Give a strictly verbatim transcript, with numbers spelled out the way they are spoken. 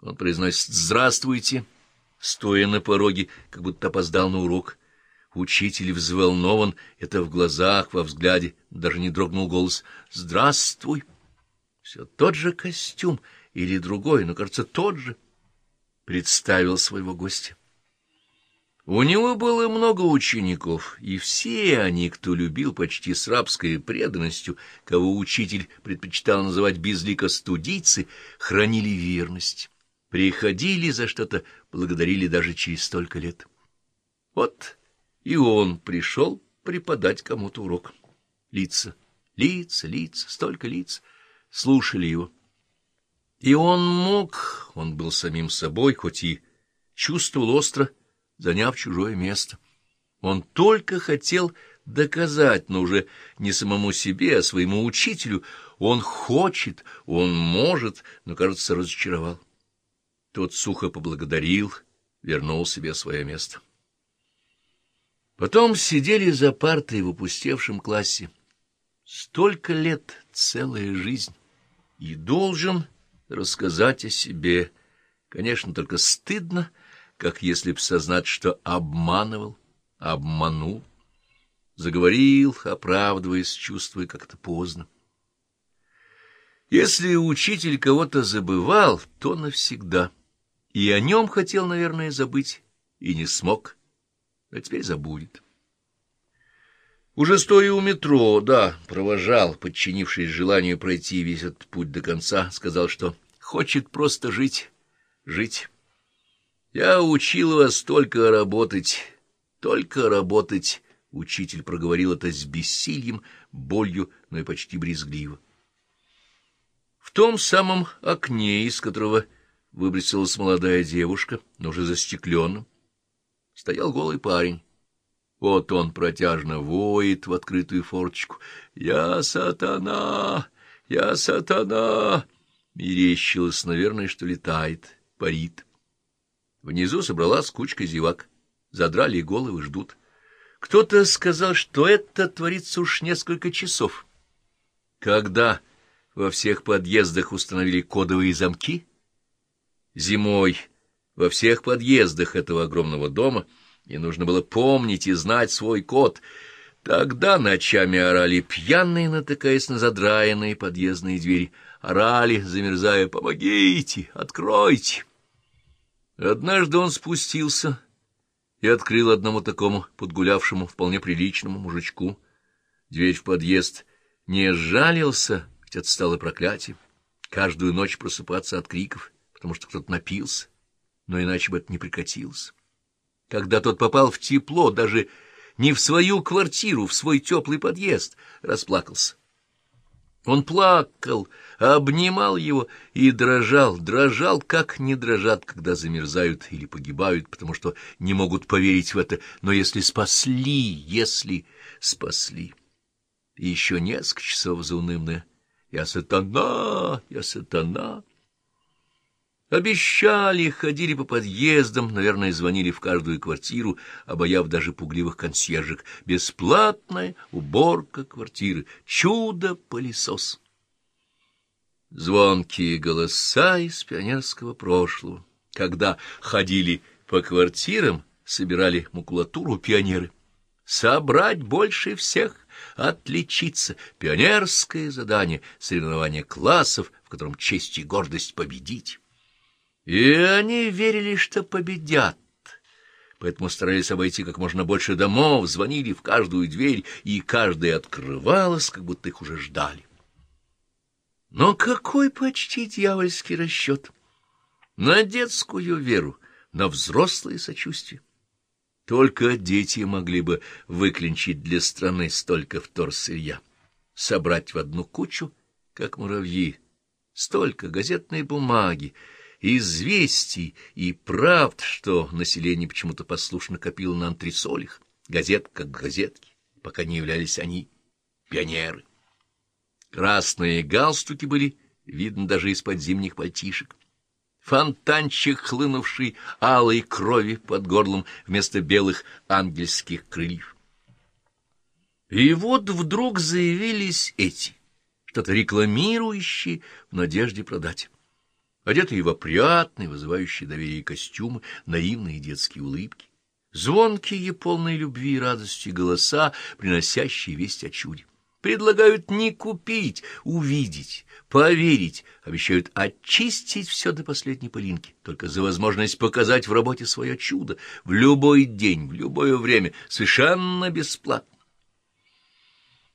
Он произносит «Здравствуйте», стоя на пороге, как будто опоздал на урок. Учитель взволнован, это в глазах, во взгляде, даже не дрогнул голос. «Здравствуй». Все тот же костюм или другой, но, кажется, тот же. Представил своего гостя. У него было много учеников, и все они, кто любил почти с рабской преданностью, кого учитель предпочитал называть безлико студийцы, хранили верность, приходили за что-то, благодарили даже через столько лет. Вот и он пришел преподать кому-то урок. Лица, лица, лица, столько лиц слушали его. И он мог, он был самим собой, хоть и чувствовал остро, заняв чужое место. Он только хотел доказать, но уже не самому себе, а своему учителю. Он хочет, он может, но, кажется, разочаровал. Тот сухо поблагодарил, вернул себе свое место. Потом сидели за партой в опустевшем классе. Столько лет, целая жизнь. И должен рассказать о себе. Конечно, только стыдно, как если б сознать, что обманывал, обманул. Заговорил, оправдываясь, чувствуя как-то поздно. Если учитель кого-то забывал, то навсегда. И о нем хотел, наверное, забыть, и не смог, а теперь забудет. Уже стоя у метро, да, провожал, подчинившись желанию пройти весь этот путь до конца, сказал, что хочет просто жить, жить. «Я учил вас только работать, только работать», — учитель проговорил это с бессильем, болью, но и почти брезгливо. В том самом окне, из которого выбросилась молодая девушка, но уже застекленным, стоял голый парень. Вот он протяжно воет в открытую форточку. «Я сатана! Я сатана!» Мерещилось, наверное, что летает, парит. Внизу собралась кучка зевак. Задрали головы, ждут. Кто-то сказал, что это творится уж несколько часов. Когда во всех подъездах установили кодовые замки, зимой во всех подъездах этого огромного дома, и нужно было помнить и знать свой код, тогда ночами орали пьяные, натыкаясь на задраенные подъездные двери, орали, замерзая: «Помогите! Откройте!» Однажды он спустился и открыл одному такому подгулявшему, вполне приличному мужичку дверь в подъезд. Не сжалился, ведь это стало проклятием, каждую ночь просыпаться от криков, потому что кто-то напился, но иначе бы это не прекратилось. Когда тот попал в тепло, даже не в свою квартиру, в свой теплый подъезд, расплакался. Он плакал, обнимал его и дрожал, дрожал, как не дрожат, когда замерзают или погибают, потому что не могут поверить в это, но если спасли, если спасли. И еще несколько часов заунывное: «Я сатана, я сатана». Обещали, ходили по подъездам, наверное, звонили в каждую квартиру, обаяв даже пугливых консьержек. Бесплатная уборка квартиры. Чудо-пылесос. Звонкие голоса из пионерского прошлого. Когда ходили по квартирам, собирали макулатуру пионеры. Собрать больше всех, отличиться. Пионерское задание, соревнование классов, в котором честь и гордость победить. И они верили, что победят, поэтому старались обойти как можно больше домов, звонили в каждую дверь, и каждая открывалась, как будто их уже ждали. Но какой почти дьявольский расчет! На детскую веру, на взрослое сочувствие. Только дети могли бы выклинчить для страны столько вторсырья, собрать в одну кучу, как муравьи, столько газетной бумаги, известий и правд, что население почему-то послушно копило на антресолях, газет как газетки, пока не являлись они пионеры. Красные галстуки были видны даже из-под зимних пальтишек. Фонтанчик, хлынувший алой крови под горлом вместо белых ангельских крыльев. И вот вдруг заявились эти, что-то рекламирующие в надежде продать. одетые в опрятные, вызывающие доверие костюмы, наивные детские улыбки, звонкие, полные любви и радости голоса, приносящие весть о чуде. Предлагают не купить, увидеть, поверить, обещают очистить все до последней пылинки, только за возможность показать в работе свое чудо в любой день, в любое время, совершенно бесплатно.